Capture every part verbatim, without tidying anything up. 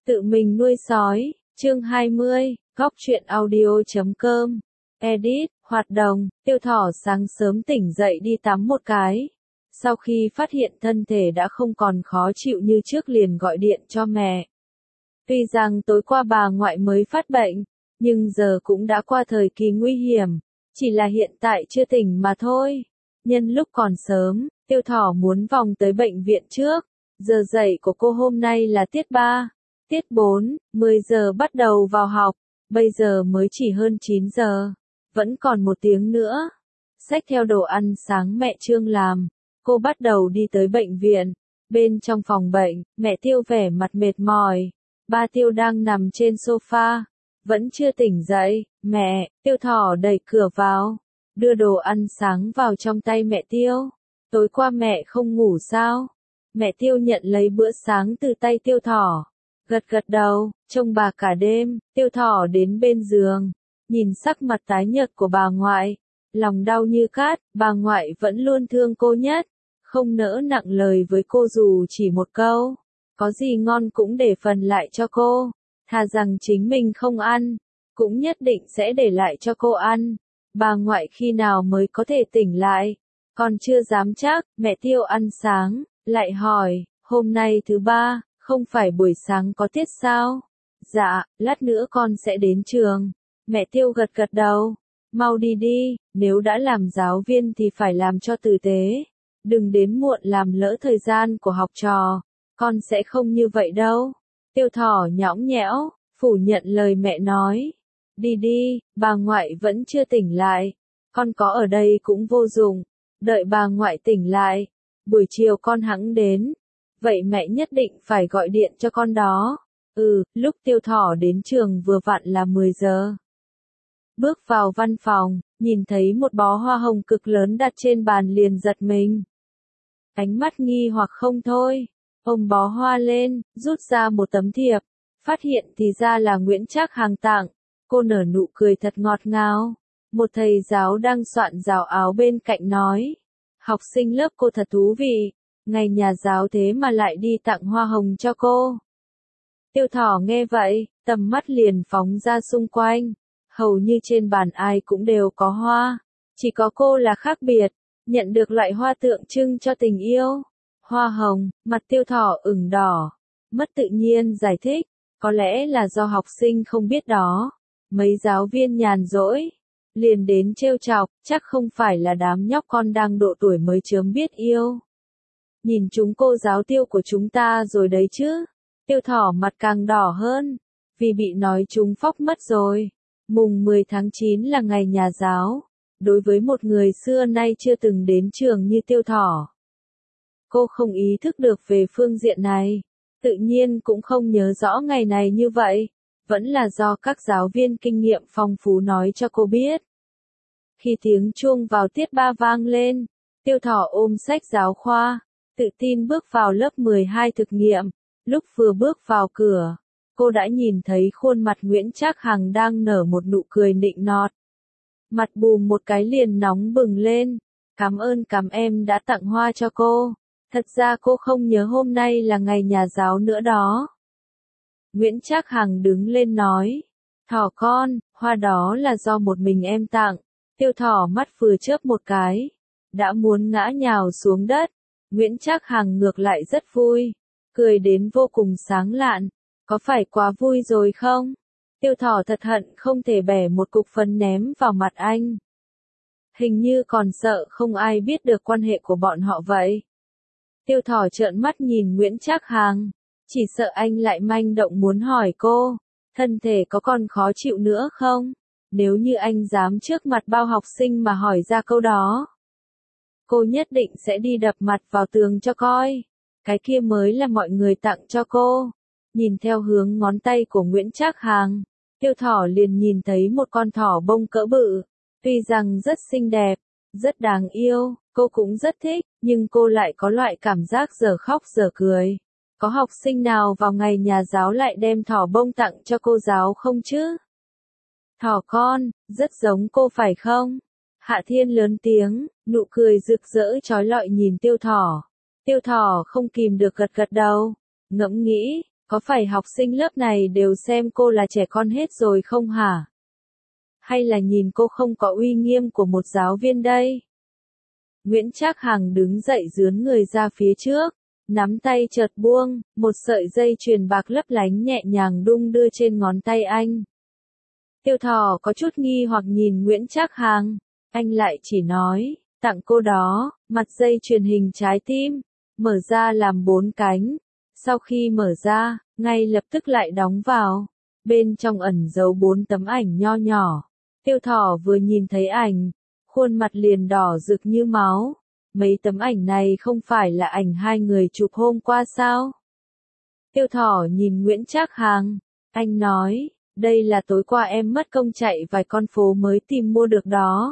Tự mình nuôi sói, chương hai mươi, góc truyện audio chấm com. Edit, hoạt động, Tiêu Thỏ sáng sớm tỉnh dậy đi tắm một cái. Sau khi phát hiện thân thể đã không còn khó chịu như trước liền gọi điện cho mẹ. Tuy rằng tối qua bà ngoại mới phát bệnh, nhưng giờ cũng đã qua thời kỳ nguy hiểm, chỉ là hiện tại chưa tỉnh mà thôi. Nhân lúc còn sớm, Tiêu Thỏ muốn vòng tới bệnh viện trước. Giờ dậy của cô hôm nay là tiết ba. Tiết bốn, mười giờ bắt đầu vào học, bây giờ mới chỉ hơn chín giờ, vẫn còn một tiếng nữa. Xách theo đồ ăn sáng mẹ Trương làm, cô bắt đầu đi tới bệnh viện. Bên trong phòng bệnh, mẹ Tiêu vẻ mặt mệt mỏi, ba Tiêu đang nằm trên sofa, vẫn chưa tỉnh dậy. Mẹ, Tiêu Thỏ đẩy cửa vào, đưa đồ ăn sáng vào trong tay mẹ Tiêu. Tối qua mẹ không ngủ sao? Mẹ Tiêu nhận lấy bữa sáng từ tay Tiêu Thỏ. Gật gật đầu, trông bà cả đêm. Tiêu Thỏ đến bên giường, nhìn sắc mặt tái nhợt của bà ngoại, lòng đau như cát. Bà ngoại vẫn luôn thương cô nhất, không nỡ nặng lời với cô dù chỉ một câu. Có gì ngon cũng để phần lại cho cô, thà rằng chính mình không ăn, cũng nhất định sẽ để lại cho cô ăn. Bà ngoại khi nào mới có thể tỉnh lại, còn chưa dám chắc. Mẹ Tiêu ăn sáng, lại hỏi, hôm nay thứ ba, không phải buổi sáng có tiết sao? Dạ, lát nữa con sẽ đến trường. Mẹ Tiêu gật gật đầu. Mau đi đi, nếu đã làm giáo viên thì phải làm cho tử tế. Đừng đến muộn làm lỡ thời gian của học trò. Con sẽ không như vậy đâu. Tiêu Thỏ nhõng nhẽo, phủ nhận lời mẹ nói. Đi đi, bà ngoại vẫn chưa tỉnh lại. Con có ở đây cũng vô dụng. Đợi bà ngoại tỉnh lại, buổi chiều con hẵng đến. Vậy mẹ nhất định phải gọi điện cho con đó. Ừ, lúc Tiêu Thỏ đến trường vừa vặn là mười giờ. Bước vào văn phòng, nhìn thấy một bó hoa hồng cực lớn đặt trên bàn liền giật mình. Ánh mắt nghi hoặc không thôi, ôm bó hoa lên, rút ra một tấm thiệp, phát hiện thì ra là Nguyễn Trác Hằng tặng. Cô nở nụ cười thật ngọt ngào. Một thầy giáo đang soạn rào áo bên cạnh nói, học sinh lớp cô thật thú vị, ngày nhà giáo thế mà lại đi tặng hoa hồng cho cô. Tiêu Thỏ nghe vậy, tầm mắt liền phóng ra xung quanh, hầu như trên bàn ai cũng đều có hoa, chỉ có cô là khác biệt, nhận được loại hoa tượng trưng cho tình yêu. Hoa hồng, mặt Tiêu Thỏ ửng đỏ, mất tự nhiên giải thích, có lẽ là do học sinh không biết đó, mấy giáo viên nhàn rỗi liền đến trêu chọc, chắc không phải là đám nhóc con đang độ tuổi mới chớm biết yêu. Nhìn chúng cô giáo Tiêu của chúng ta rồi đấy chứ. Tiêu Thỏ mặt càng đỏ hơn, vì bị nói chúng phóc mất rồi. Mùng mười tháng chín là ngày nhà giáo, đối với một người xưa nay chưa từng đến trường như Tiêu Thỏ. Cô không ý thức được về phương diện này, tự nhiên cũng không nhớ rõ ngày này như vậy, vẫn là do các giáo viên kinh nghiệm phong phú nói cho cô biết. Khi tiếng chuông vào tiết ba vang lên, Tiêu Thỏ ôm sách giáo khoa, tự tin bước vào lớp mười hai thực nghiệm. Lúc vừa bước vào cửa, cô đã nhìn thấy khuôn mặt Nguyễn Trác Hằng đang nở một nụ cười nịnh nọt. Mặt bùm một cái liền nóng bừng lên. Cảm ơn cảm em đã tặng hoa cho cô. Thật ra cô không nhớ hôm nay là ngày nhà giáo nữa đó. Nguyễn Trác Hằng đứng lên nói. Thỏ con, hoa đó là do một mình em tặng. Tiêu Thỏ mắt vừa chớp một cái, đã muốn ngã nhào xuống đất. Nguyễn Trác Hằng ngược lại rất vui, cười đến vô cùng sáng lạn. Có phải quá vui rồi không? Tiêu Thỏ thật hận không thể bẻ một cục phấn ném vào mặt anh. Hình như còn sợ không ai biết được quan hệ của bọn họ vậy. Tiêu Thỏ trợn mắt nhìn Nguyễn Trác Hằng, chỉ sợ anh lại manh động muốn hỏi cô, thân thể có còn khó chịu nữa không? Nếu như anh dám trước mặt bao học sinh mà hỏi ra câu đó, cô nhất định sẽ đi đập mặt vào tường cho coi. Cái kia mới là mọi người tặng cho cô. Nhìn theo hướng ngón tay của Nguyễn Trác Hằng, Tiêu Thỏ liền nhìn thấy một con thỏ bông cỡ bự. Tuy rằng rất xinh đẹp, rất đáng yêu, cô cũng rất thích, nhưng cô lại có loại cảm giác dở khóc dở cười. Có học sinh nào vào ngày nhà giáo lại đem thỏ bông tặng cho cô giáo không chứ? Thỏ con, rất giống cô phải không? Hạ Thiên lớn tiếng, nụ cười rực rỡ chói lọi nhìn Tiêu Thỏ. Tiêu Thỏ không kìm được gật gật đầu, ngẫm nghĩ, Có phải học sinh lớp này đều xem cô là trẻ con hết rồi không hả? Hay là nhìn cô không có uy nghiêm của một giáo viên đây? Nguyễn Trác Hằng đứng dậy dướn người ra phía trước, nắm tay chợt buông, một sợi dây chuyền bạc lấp lánh nhẹ nhàng đung đưa trên ngón tay anh. Tiêu Thỏ có chút nghi hoặc nhìn Nguyễn Trác Hằng, anh lại chỉ nói, tặng cô đó, mặt dây chuyền hình trái tim, mở ra làm bốn cánh, sau khi mở ra, ngay lập tức lại đóng vào, bên trong ẩn giấu bốn tấm ảnh nho nhỏ. Tiêu Thỏ vừa nhìn thấy ảnh, khuôn mặt liền đỏ rực như máu. Mấy tấm ảnh này không phải là ảnh hai người chụp hôm qua sao? Tiêu Thỏ nhìn Nguyễn Trác Hằng, anh nói, đây là tối qua em mất công chạy vài con phố mới tìm mua được đó.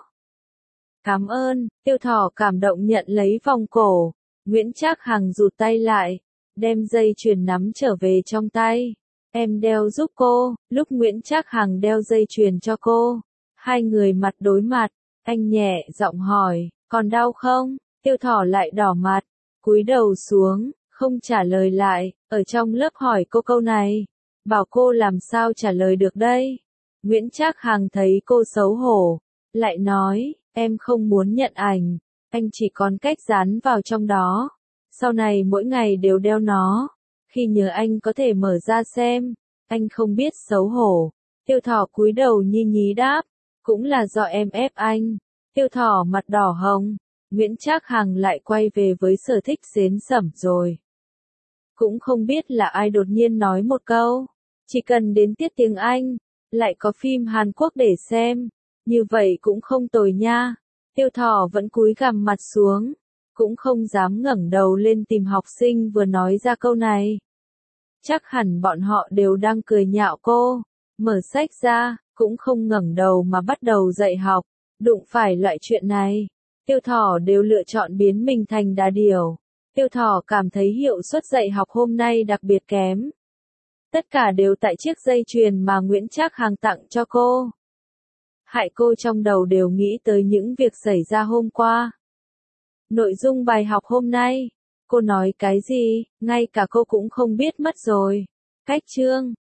Cảm ơn, Tiêu Thỏ cảm động nhận lấy vòng cổ. Nguyễn Trác Hằng rụt tay lại, đem dây chuyền nắm trở về trong tay. Em đeo giúp cô. Lúc Nguyễn Trác Hằng đeo dây chuyền cho cô, hai người mặt đối mặt, anh nhẹ giọng hỏi, còn đau không? Tiêu Thỏ lại đỏ mặt, cúi đầu xuống, không trả lời lại, ở trong lớp hỏi cô câu này, bảo cô làm sao trả lời được đây? Nguyễn Trác Hằng thấy cô xấu hổ, lại nói, em không muốn nhận ảnh, anh chỉ còn cách dán vào trong đó, sau này mỗi ngày đều đeo nó, khi nhớ anh có thể mở ra xem, anh không biết xấu hổ. Tiêu Thỏ cúi đầu nhi nhí đáp, cũng là do em ép anh. Tiêu Thỏ mặt đỏ hồng, Nguyễn Trác Hằng lại quay về với sở thích xến sẩm rồi. Cũng không biết là ai đột nhiên nói một câu, chỉ cần đến tiết tiếng Anh, lại có phim Hàn Quốc để xem, như vậy cũng không tồi nha. Tiêu Thỏ vẫn cúi gằm mặt xuống, cũng không dám ngẩng đầu lên tìm học sinh vừa nói ra câu này. Chắc hẳn bọn họ đều đang cười nhạo cô, mở sách ra, cũng không ngẩng đầu mà bắt đầu dạy học, đụng phải loại chuyện này. Tiêu Thỏ đều lựa chọn biến mình thành đà điểu. Tiêu Thỏ cảm thấy hiệu suất dạy học hôm nay đặc biệt kém. Tất cả đều tại chiếc dây chuyền mà Nguyễn Trác Hằng tặng cho cô. Hại cô trong đầu đều nghĩ tới những việc xảy ra hôm qua. Nội dung bài học hôm nay, cô nói cái gì, ngay cả cô cũng không biết mất rồi. Cách chương